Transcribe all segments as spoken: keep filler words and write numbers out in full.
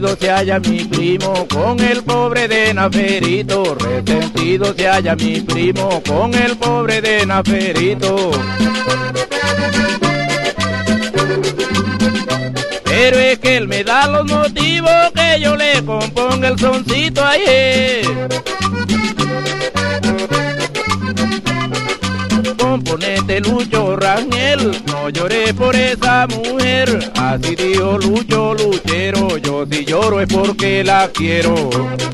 Resentido se halla mi primo con el pobre de Naferito. Resentido se halla mi primo con el pobre de Naferito. Pero es que él me da los motivos que yo le componga el soncito ayer. Componente Lucho Rangel, no lloré por esa mujer. Así dijo Lucho Luchero, yo si lloro es porque la quiero.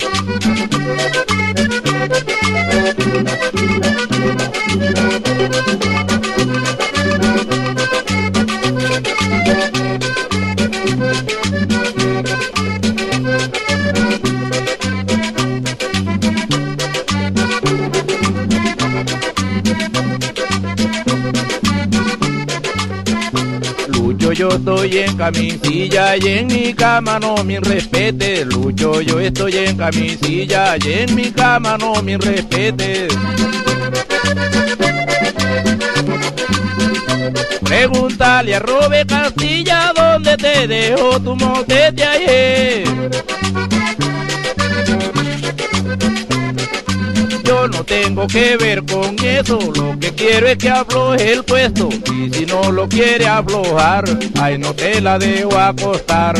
Lucho, yo estoy en camisilla y en mi cama no me respete. Lucho, yo estoy en camisilla y en mi cama no me respete. Pregúntale a Robe Castilla dónde te dejó tu motete ayer. Yo no tengo que ver con eso, lo que quiero es que afloje el puesto. Y si no lo quiere aflojar, ay, no te la dejo acostar.